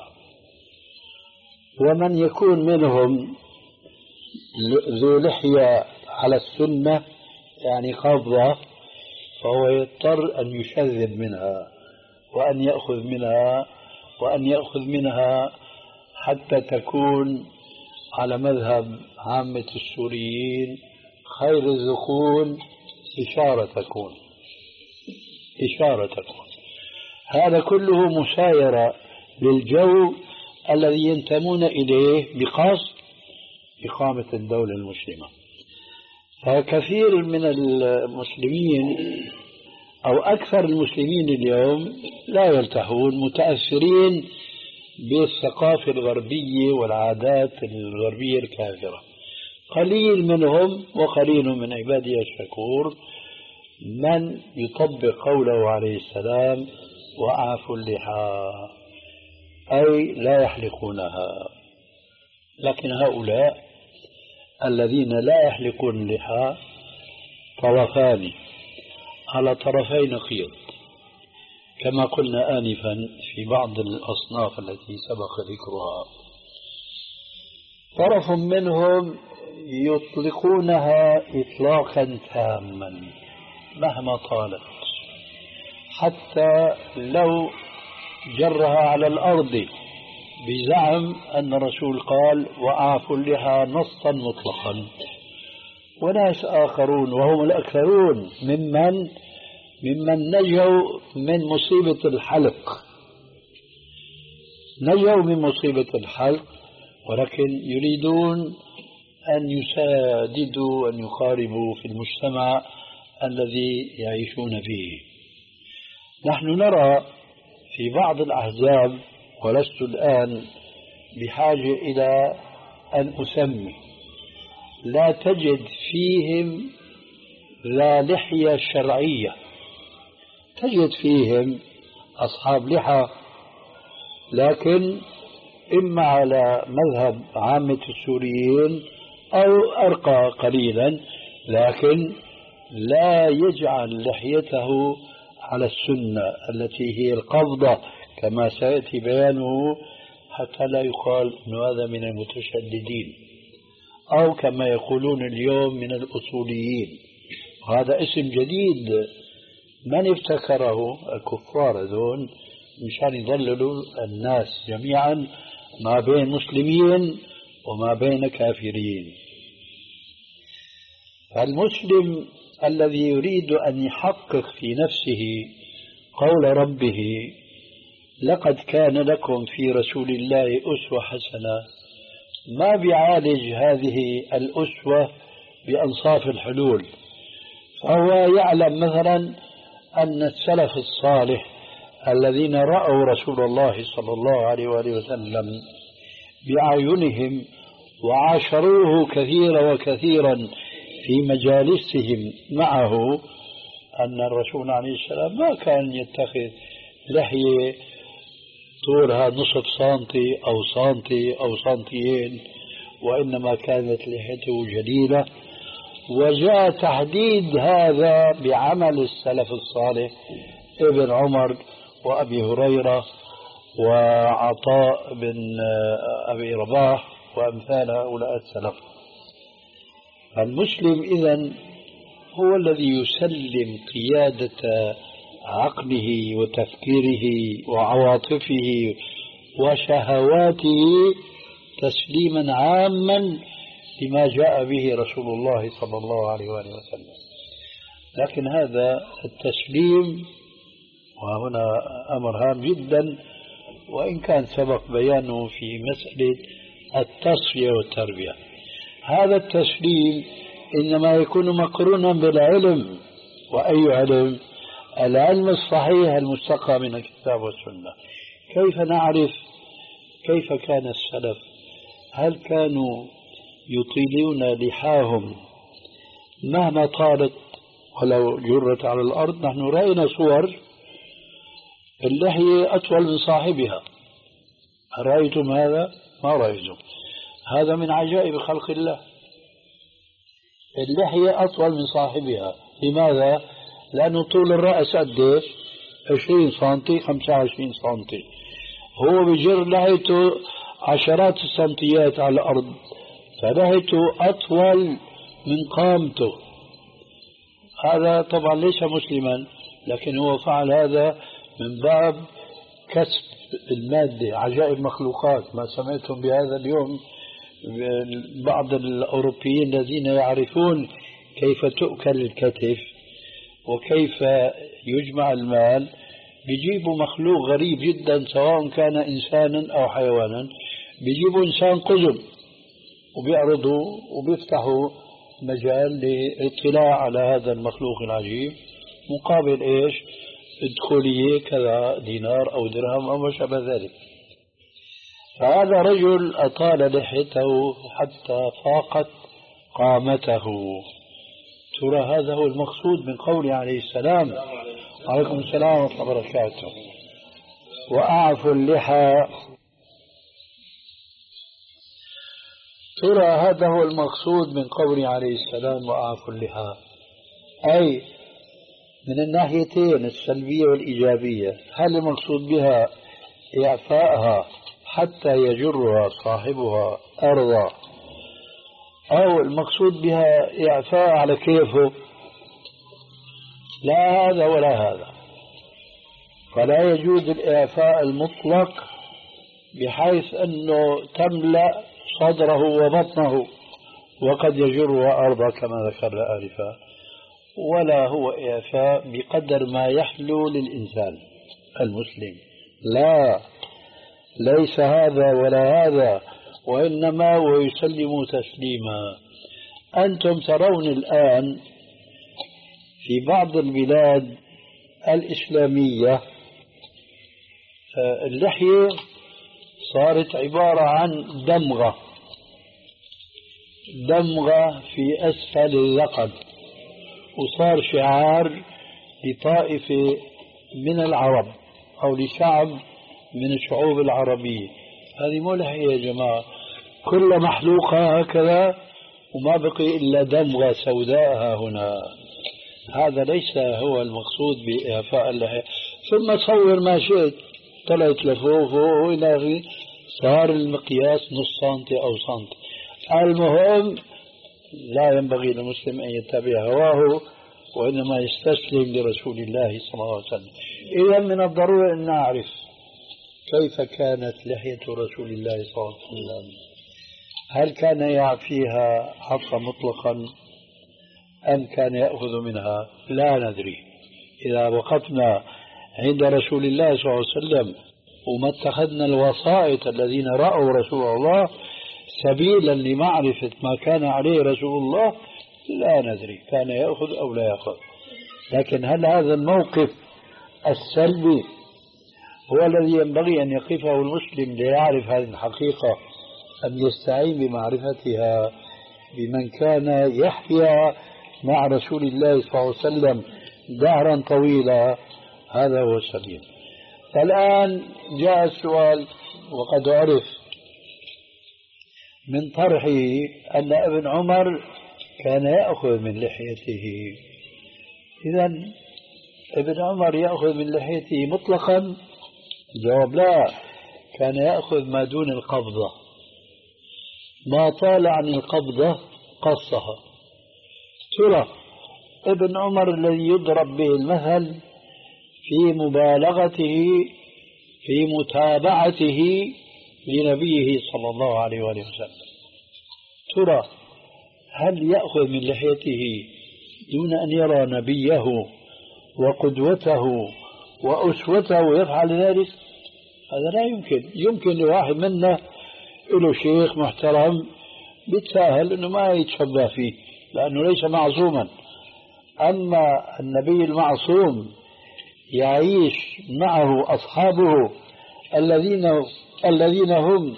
ومن يكون منهم ذو لحية على السنة يعني قبضة فهو يضطر أن يشذب منها وأن يأخذ منها وأن يأخذ منها حتى تكون على مذهب عامة السوريين خير الذقون إشارة تكون إشارة تكون. هذا كله مسايرة للجو الذي ينتمون إليه بقصد إقامة الدولة المسلمة. فكثير من المسلمين أو أكثر المسلمين اليوم لا يرتاحون، متأثرين بالثقافة الغربية والعادات الغربية الكافرة. قليل منهم وقليل من عبادي الشكور من يطبق قوله عليه السلام وأعفوا اللحى، أي لا يحلقونها. لكن هؤلاء الذين لا يحلقون اللحى طرفان على طرفي نقيض، كما قلنا آنفا في بعض الأصناف التي سبق ذكرها. طرف منهم يطلقونها إطلاقا تاما مهما طالت، حتى لو جرها على الأرض بزعم أن الرسول قال وأعفوا اللحى نصا مطلقا. وناس آخرون وهم الأكثرون ممن ممن نجوا من مصيبة الحلق، نجوا من مصيبة الحلق، ولكن يريدون أن يساددوا أن يقاربوا في المجتمع الذي يعيشون فيه. نحن نرى في بعض الأحزاب، ولست الآن بحاجة إلى أن أسمي، لا تجد فيهم لا لحية شرعية، تجد فيهم أصحاب لحى لكن إما على مذهب عامة السوريين أو أرقى قليلا، لكن لا يجعل لحيته على السنة التي هي القبضة كما سيأتي بيانه، حتى لا يقال أن هذا من المتشددين أو كما يقولون اليوم من الأصوليين. وهذا اسم جديد من ابتكره؟ الكفار هذول مشان يضللوا الناس جميعا ما بين مسلمين وما بين كافرين. فالمسلم الذي يريد أن يحقق في نفسه قول ربه لقد كان لكم في رسول الله أسوة حسنة، ما بيعالج هذه الأسوة بأنصاف الحلول. فهو يعلم مثلا أن السلف الصالح الذين رأوا رسول الله صلى الله عليه وآله وسلم بأعينهم وعاشروه كثيرا وكثيرا في مجالسهم معه، أن الرسول عليه السلام ما كان يتخذ لحية طولها نصف سنتي أو سنتي أو سنتيين، وإنما كانت لحيته جليلة. وجاء تحديد هذا بعمل السلف الصالح ابن عمر وأبي هريرة وعطاء بن أبي رباح وأمثال هؤلاء السلف. المسلم إذن هو الذي يسلم قيادة عقله وتفكيره وعواطفه وشهواته تسليما عاما لما جاء به رسول الله صلى الله عليه وآله وسلم. لكن هذا التسليم وهنا أمر هام جدا، وإن كان سبق بيانه في مسألة التصفية والتربية. هذا التسليم إنما يكون مقرونا بالعلم. وأي علم؟ العلم الصحيح المستقى من الكتاب والسنة. كيف نعرف كيف كان السلف؟ هل كانوا يطيلون لحاهم مهما طالت ولو جرت على الأرض؟ نحن رأينا صور اللحية أطول من صاحبها، هل رأيتم هذا؟ ما رأيتم. هذا من عجائب خلق الله. اللحية أطول من صاحبها. لماذا؟ لأنه طول الرأس قديش؟ عشرين سنتي، خمسة وعشرين سنتي. هو بجر لحيته عشرات السنتيات على الأرض، فلحيته أطول من قامته. هذا طبعا ليس مسلما، لكن هو فعل هذا من باب كسب المادة. عجائب مخلوقات. ما سمعتم بهذا اليوم بعض الأوروبيين الذين يعرفون كيف تؤكل الكتف وكيف يجمع المال، بيجيبوا مخلوق غريب جدا سواء كان إنسانا أو حيوانا، بيجيبوا إنسان قزم وبيعرضوا وبيفتحوا مجال للاطلاع على هذا المخلوق العجيب مقابل إيش؟ ادخلية كذا دينار أو درهم أو ما شابه ذلك. فهذا رجل أطال لحيته حتى فاقت قامته. ترى هذا هو المقصود من قوله عليه السلام. عليكم السلام ورحمة الله وبركاته. وأعفوا اللحى. ترى هذا هو المقصود من قوله عليه السلام وأعفوا اللحى، أي من الناحيتين السلبية والإيجابية. هل المقصود بها إعفائها حتى يجرها صاحبها أرضا، أو المقصود بها إعفاء على كيفه؟ لا هذا ولا هذا. فلا يجوز الإعفاء المطلق بحيث أنه تملأ صدره وبطنه وقد يجرها أرضا كما ذكرنا آنفا، ولا هو إعفاء بقدر ما يحلو للإنسان المسلم. لا، ليس هذا ولا هذا، وإنما ويسلم تسليما. أنتم ترون الآن في بعض البلاد الإسلامية اللحية صارت عبارة عن دمغة دمغة في أسفل الذقن، وصار شعار لطائفة من العرب أو لشعب من الشعوب العربية. هذه مو لحية يا جماعة، كل محلوقة هكذا وما بقي إلا دمغة سوداء هنا. هذا ليس هو المقصود بإعفاء اللحية. ثم صور ما شئت، طلعت لفوق وإلى آخره، صار المقياس نص سنتي أو سنتي. المهم لا ينبغي للمسلم أن يتبع هواه، وإنما يستسلم لرسول الله صلى الله عليه وسلم. إذا من الضروري أن نعرف كيف كانت لحية رسول الله صلى الله عليه وسلم. هل كان يعفيها عفوا مطلقا أم كان يأخذ منها؟ لا ندري. إذا وقفنا عند رسول الله صلى الله عليه وسلم وما اتخذنا الوسائط الذين رأوا رسول الله سبيلا لمعرفة ما كان عليه رسول الله، لا ندري كان يأخذ أو لا يأخذ. لكن هل هذا الموقف السلبي هو الذي ينبغي أن يقفه المسلم ليعرف هذه الحقيقة، أم يستعين بمعرفتها بمن كان يحيا مع رسول الله صلى الله عليه وسلم دهرا طويلا؟ هذا هو السبيل. فالآن جاء السؤال، وقد عرف من طرحه أن ابن عمر كان يأخذ من لحيته. إذا ابن عمر يأخذ من لحيته مطلقا؟ الجواب لا، كان يأخذ ما دون القبضة، ما طال عن القبضة قصها. ترى ابن عمر الذي يضرب به المثل في مبالغته في متابعته لنبيه صلى الله عليه وآله وسلم، ترى هل يأخذ من لحيته دون أن يرى نبيه وقدوته وأسوته يفعل ذلك؟ هذا لا يمكن. يمكن لواحد منا له شيخ محترم بيتساهل أنه ما يتشبه فيه لأنه ليس معصوما، أما النبي المعصوم يعيش معه أصحابه الذين الذين هم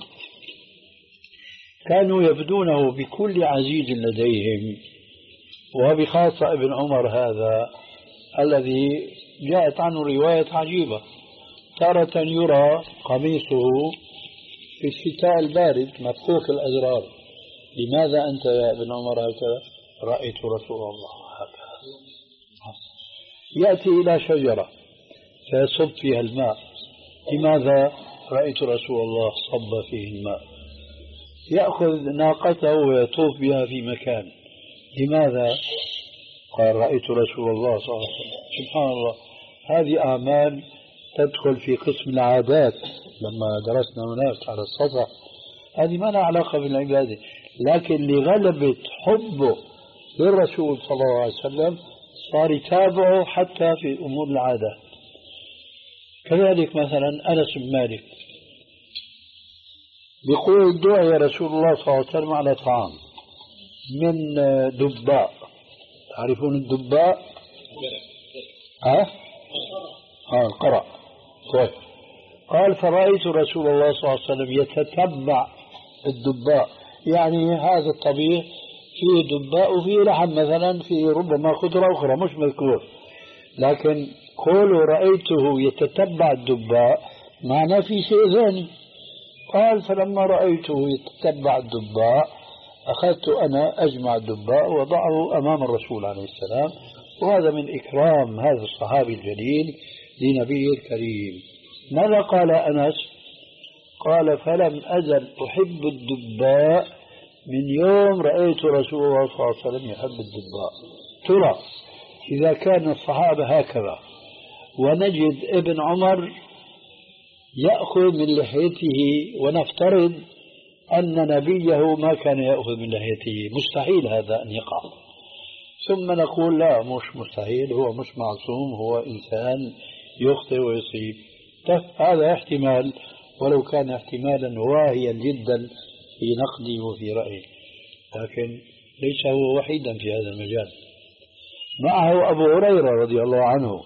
كانوا يبدونه بكل عزيز لديهم، وبخاصة ابن عمر هذا الذي جاءت عنه رواية عجيبة. تارة يرى قميصه في الشتاء البارد مفتوح الأزرار، لماذا أنت يا ابن عمر هكذا؟ رأيت رسول الله هكذا. يأتي إلى شجرة فيصب فيها الماء، لماذا؟ رأيت رسول الله صب فيه الماء. يأخذ ناقته ويطوف بها في مكان، لماذا؟ قال رأيت رسول الله صلى الله عليه وسلم. سبحان الله، هذه أعمال تدخل في قسم العادات لما درسنا هناك على السطح، هذه ما لها علاقة بالعبادة، لكن لغلبة حبه للرسول صلى الله عليه وسلم صار يتابعه حتى في أمور العادات. كذلك مثلا أنس بن مالك بيقول دعي رسول الله صلى الله عليه وسلم على طعام من دباء، تعرفون الدباء؟ ها؟ ها القرع. طيب. قال فرأيت رسول الله صلى الله عليه وسلم يتتبع الدباء، يعني هذا الطبيخ فيه دباء وفيه لحم مثلا، فيه ربما خضرة أخرى مش مذكور، لكن قولوا رأيته يتتبع الدباء معناه في شيء ثاني. قال فلما رأيته يتتبع الدباء أخذت أنا أجمع الدباء وضعه أمام الرسول عليه السلام، وهذا من إكرام هذا الصحابي الجليل لنبيه الكريم. ماذا قال أنس؟ قال فلم أزل أحب الدباء من يوم رأيت رسول الله صلى الله عليه وسلم يحب الدباء. ترى إذا كان الصحابة هكذا ونجد ابن عمر يأخذ من لحيته، ونفترض أن نبيه ما كان يأخذ من لحيته، مستحيل هذا أن يقع، ثم نقول لا مش مستحيل، هو مش معصوم، هو إنسان يخطئ ويصيب. هذا احتمال، ولو كان احتمالا واهيا جدا في نقده وفي رأيه، لكن ليس هو وحيدا في هذا المجال. معه أبو هريرة رضي الله عنه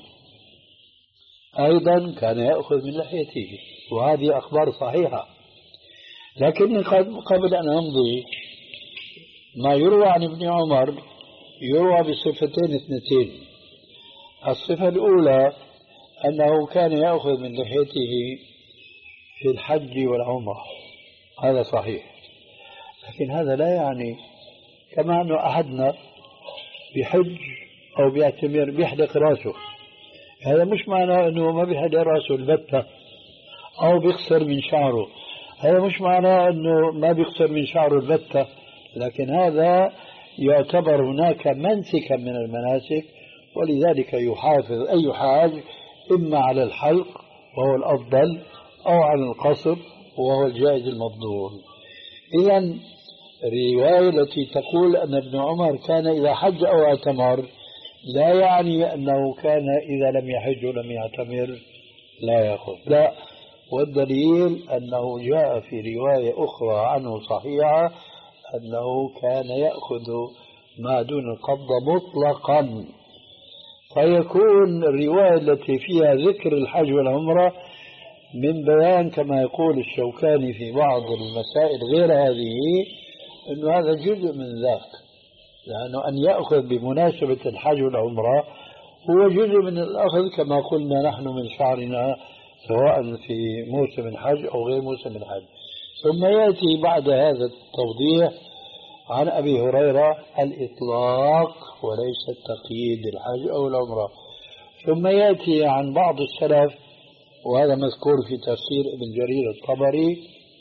أيضا كان يأخذ من لحيته، وهذه أخبار صحيحة. لكن قبل أن أمضي، ما يروى عن ابن عمر يروى بصفتين اثنتين. الصفة الأولى أنه كان يأخذ من لحيته في الحج والعمرة، هذا صحيح، لكن هذا لا يعني كما أنه أحدنا بحج أو بيعتمر بيحلق راسه، هذا مش معناه أنه ما بيحلق راسه البتة أو بيقصر من شعره، هذا مش معناه أنه ما بيقصر من شعره البتة، لكن هذا يعتبر هناك منسكا من المناسك، ولذلك يحافظ أي حاج إما على الحلق وهو الأفضل أو على القصر وهو الجائز المفضول. إذن الرواية التي تقول أن ابن عمر كان إذا حج أو اعتمر لا يعني أنه كان إذا لم يحج ولم يعتمر لا يأخذ، لا، والدليل أنه جاء في رواية أخرى عنه صحيحة أنه كان يأخذ ما دون القبضة مطلقا، فيكون الرواية التي فيها ذكر الحج والعمرة من بيان كما يقول الشوكاني في بعض المسائل غير هذه أنه هذا جزء من ذاك، لأنه أن يأخذ بمناسبة الحج والعمرة هو جزء من الأخذ كما قلنا نحن من شعرنا سواء في موسم الحج أو غير موسم الحج. ثم يأتي بعد هذا التوضيح عن أبي هريرة الإطلاق وليس التقييد الحج أو العمرة، ثم يأتي عن بعض السلف، وهذا مذكور في تفسير ابن جرير الطبري،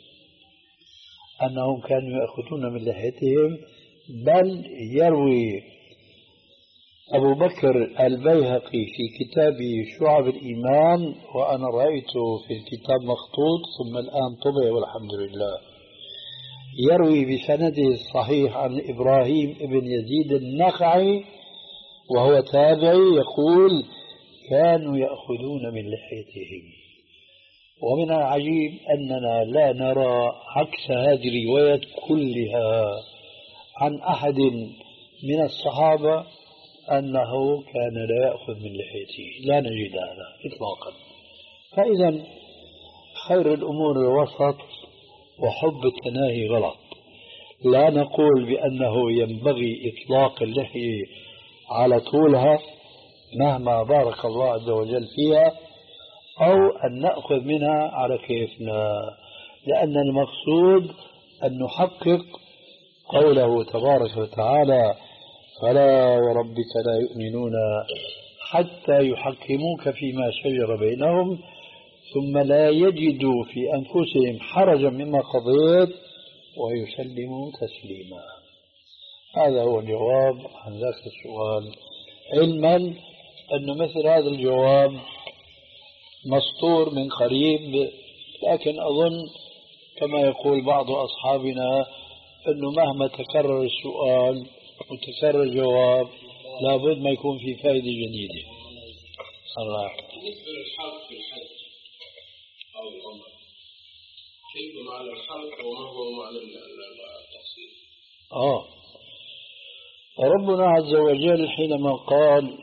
أنهم كانوا يأخذون من لحيتهم، بل يروي أبو بكر البيهقي في كتابه شعب الإيمان، وأنا رأيته في الكتاب مخطوط ثم الآن طبع والحمد لله، يروي بسنده الصحيح عن إبراهيم ابن يزيد النخعي وهو تابعي يقول كانوا يأخذون من لحيتهم. ومن العجيب أننا لا نرى عكس هذه الروايات كلها عن أحد من الصحابة أنه كان لا يأخذ من لحيته، لا نجد هذا إطلاقا. فإذا خير الأمور الوسط، وحب التناهي غلط. لا نقول بأنه ينبغي إطلاق اللحية على طولها مهما بارك الله عز وجل فيها، أو أن نأخذ منها على كيفنا، لأن المقصود أن نحقق قوله تبارك وتعالى فلا وربك لا يؤمنون حتى يحكموك فيما شجر بينهم ثم لا يجدوا في أنفسهم حرجا مما قضيت ويسلموا تسليما. هذا هو الجواب عن ذاك السؤال، علما أن مثل هذا الجواب مسطور من قريب، لكن أظن كما يقول بعض أصحابنا أنه مهما تكرر السؤال وتكرر الجواب لابد ما يكون في فائدة جديدة. الله. بالنسبة للحلق في الحج أو العمرة، كيف معنى الحلق وما هو معنى التقصير؟ آه ربنا عز وجل حينما قال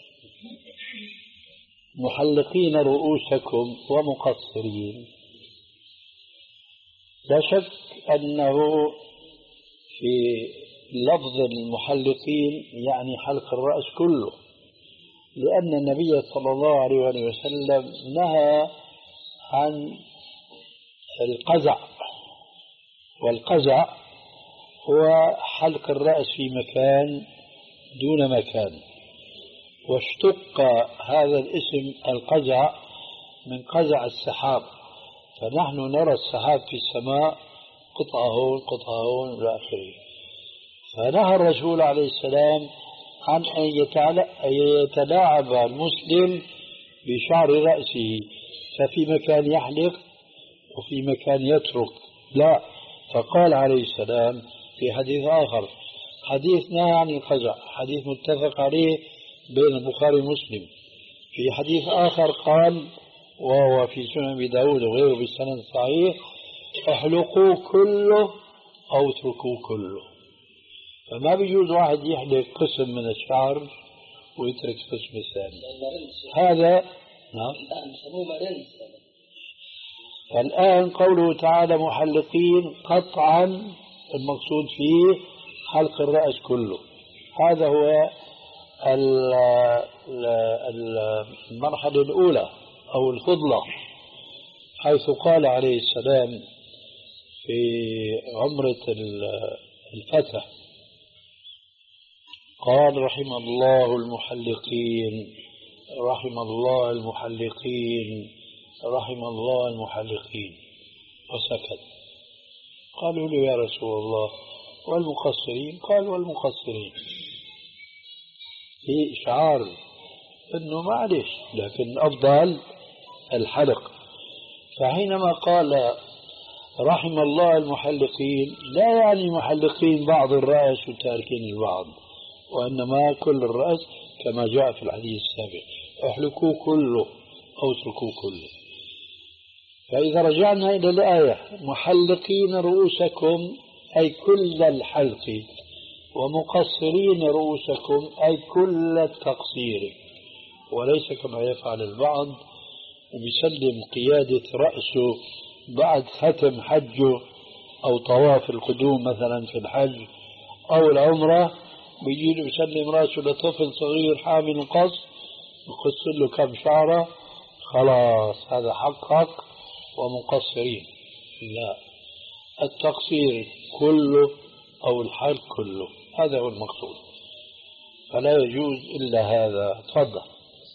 محلقين رؤوسكم ومقصرين، لا شك أنه في لفظ المحلقين يعني حلق الرأس كله، لأن النبي صلى الله عليه وسلم نهى عن القزع، والقزع هو حلق الرأس في مكان دون مكان، واشتق هذا الاسم القزع من قزع السحاب، فنحن نرى السحاب في السماء قطعة هون قطعة هون إلى آخره. فنهى الرسول عليه السلام عن أن يتلاعب المسلم بشعر رأسه، ففي مكان يحلق وفي مكان يترك، لا. فقال عليه السلام في حديث آخر، حديث نهى عن القزع، حديث متفق عليه بين البخاري ومسلم، في حديث آخر قال وهو في سنن أبي داود وغيره بالسند الصحيح احلقوا كله أو اتركوا كله. فما بيجوز واحد يحلق قسم من الشعر ويترك قسم الثاني، هذا نعم. فالآن قوله تعالى محلقين قطعا المقصود فيه حلق الرأس كله. هذا هو المرحلة الأولى أو الفضلة، حيث قال عليه السلام في عمرة الفتح قال رحم الله المحلقين رحم الله المحلقين رحم الله المحلقين، وسكت. قالوا له يا رسول الله والمقصرين؟ قال والمقصرين، في إشعار أنه معلش لكن أفضل الحلق. فحينما قال رحم الله المحلقين لا يعني محلقين بعض الرأس وتاركين البعض، وإنما كل الرأس كما جاء في الحديث السابق احلقوا كله أو اتركوا كله. فإذا رجعنا إلى الآية محلقين رؤوسكم أي كل الحلق، ومقصرين رؤوسكم أي كل التقصير، وليس كما يفعل البعض وبيسلم قيادة رأسه بعد ختم حجه أو طواف القدوم مثلا في الحج أو العمرة، بيجي له يسلم رأسه لطفل صغير حامل قص يقص له كم شعرة خلاص هذا حقق ومقصرين. لا، التقصير كله أو الحلق كله، هذا هو المقصود، فلا يجوز إلا هذا. تفضل.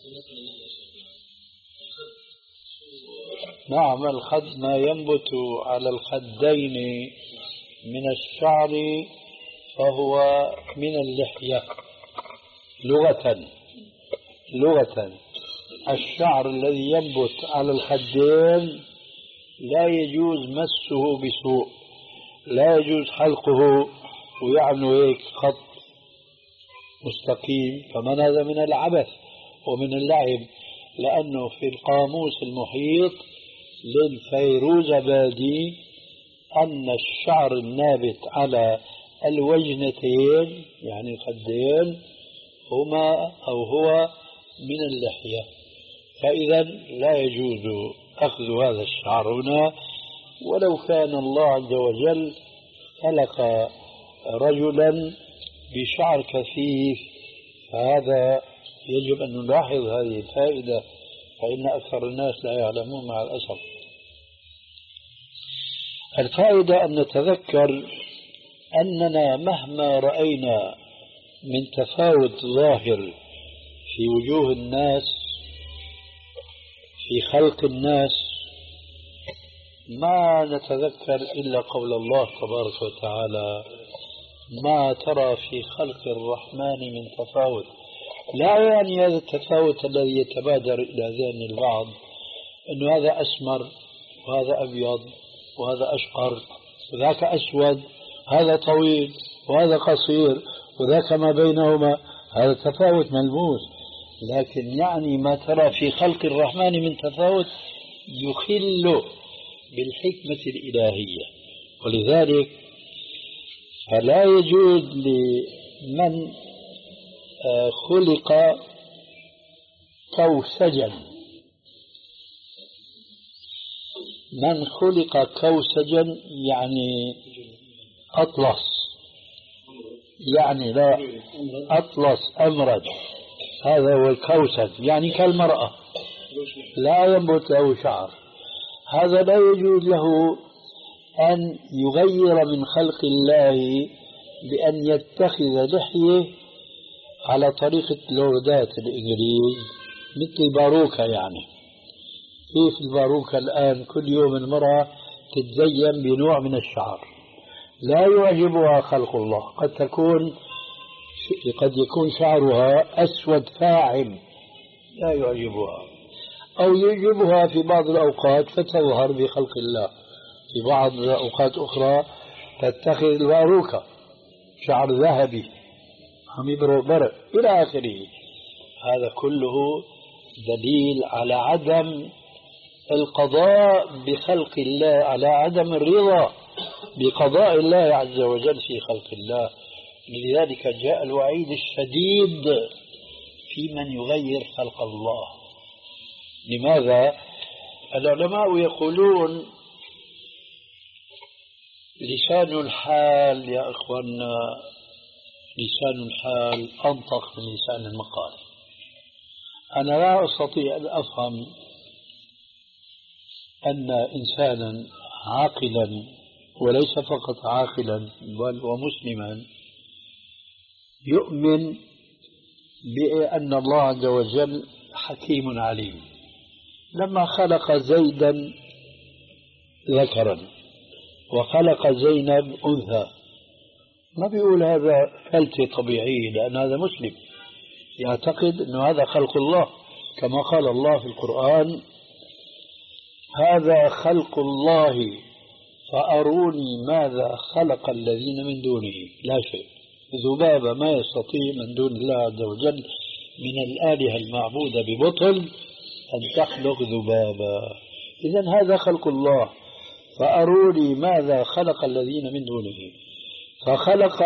نعم، الخد ما ينبت على الخدين من الشعر فهو من اللحية لغة. لغة الشعر الذي ينبت على الخدين لا يجوز مسه بسوء، لا يجوز حلقه ويعمل هيك خط مستقيم، فمن هذا من العبث ومن اللعب، لأنه في القاموس المحيط للفيروزبادي أن الشعر النابت على الوجنتين يعني الخدين هما أو هو من اللحية، فإذا لا يجوز أخذ هذا الشعر هنا، ولو كان الله عز وجل خلق رجلا بشعر كثيف، فهذا يجب أن نلاحظ هذه الفائدة، فإن أكثر الناس لا يعلمون مع الأسف. الفائدة أن نتذكر أننا مهما رأينا من تفاوت ظاهر في وجوه الناس في خلق الناس ما نتذكر إلا قول الله تبارك وتعالى ما ترى في خلق الرحمن من تفاوت. لا يعني هذا التفاوت الذي يتبادر إلى ذهن البعض أنه هذا أسمر وهذا أبيض وهذا أشقر وذاك أسود، هذا طويل وهذا قصير وذاك ما بينهما، هذا تفاوت ملموس. لكن يعني ما ترى في خلق الرحمن من تفاوت يخل بالحكمة الإلهية. ولذلك فلا يجوز لمن خلق كوسجا من خلق كوسجا يعني أطلس، يعني لا أطلس أمرد، هذا هو الكوسج يعني كالمرأة لا ينبت له شعر، هذا لا يجوز له أن يغير من خلق الله بأن يتخذ لحية على طريقة لوردات الإنجليز مثل باروكة. يعني كيف الباروكة الآن كل يوم المرأة تتزين بنوع من الشعر لا يعجبها خلق الله، قد تكون قد يكون شعرها أسود فاعم لا يعجبها، أو يعجبها في بعض الأوقات فتظهر بخلق الله، في بعض الأوقات أخرى تتخذ الباروكة شعر ذهبي هم يبرق برق إلى آخره. هذا كله دليل على عدم القضاء بخلق الله، على عدم الرضا بقضاء الله عز وجل في خلق الله. لذلك جاء الوعيد الشديد في من يغير خلق الله. لماذا؟ العلماء يقولون لسان الحال يا إخواننا، لسان الحال أنطق من لسان المقال. أنا لا أستطيع أن أفهم أن إنسانا عاقلا وليس فقط عاقلا بل ومسلما يؤمن بأن الله عز وجل حكيم عليم لما خلق زيدا ذكرا وخلق زينب أنثى، ما بيقول هذا فلتة طبيعية، لأن هذا مسلم يعتقد أن هذا خلق الله، كما قال الله في القرآن هذا خلق الله فأروني ماذا خلق الذين من دونه. لا شيء، ذبابة ما يستطيع من دون الله عز وجل من الآلهة المعبودة ببطل أن تخلق ذبابة. إذن هذا خلق الله، فأروني ماذا خلق الذين من دونه. فخلق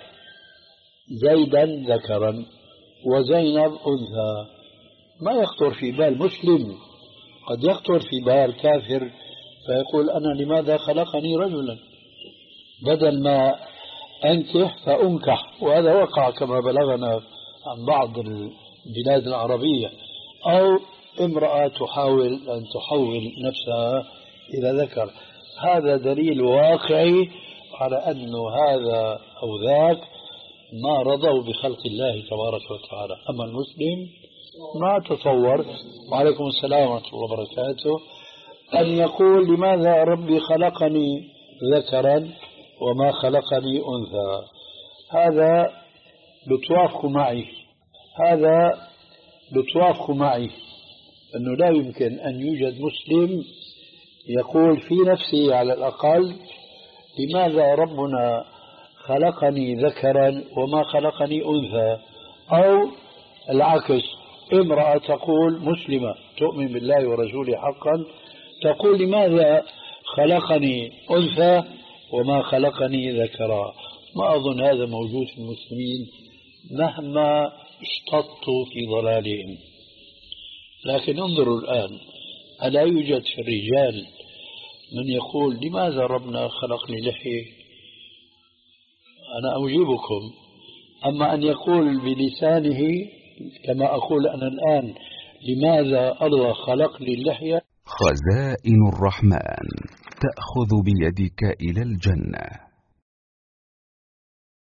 زيدا ذكرا وزينب أنثى. ما يخطر في بال مسلم، قد يخطر في بال كافر فيقول أنا لماذا خلقني رجلا بدل ما أنكح فأنكح، وهذا وقع كما بلغنا عن بعض البلاد العربية، أو امرأة تحاول أن تحول نفسها إلى ذكر. هذا دليل واقعي على أن هذا أو ذاك ما رضوا بخلق الله تبارك وتعالى. أما المسلم ما تصور، وعليكم السلام ورحمة الله وبركاته، أن يقول لماذا ربي خلقني ذكرا وما خلقني أنثى. هذا بتوافق معي هذا بتوافق معي أنه لا يمكن أن يوجد مسلم يقول في نفسه على الأقل لماذا ربنا خلقني ذكرا وما خلقني أنثى، أو العكس، امرأة تقول مسلمة تؤمن بالله ورسوله حقا تقول لماذا خلقني أنثى وما خلقني ذكرا. ما أظن هذا موجود في المسلمين مهما اشتطوا في ضلالهم. لكن انظروا الآن، ألا يوجد في الرجال من يقول لماذا ربنا خلقني لحية؟ أنا أجيبكم. أما أن يقول بلسانه كما أقول أنا الآن لماذا الله خلق لي اللحية. خزائن الرحمن تأخذ بيدك إلى الجنة.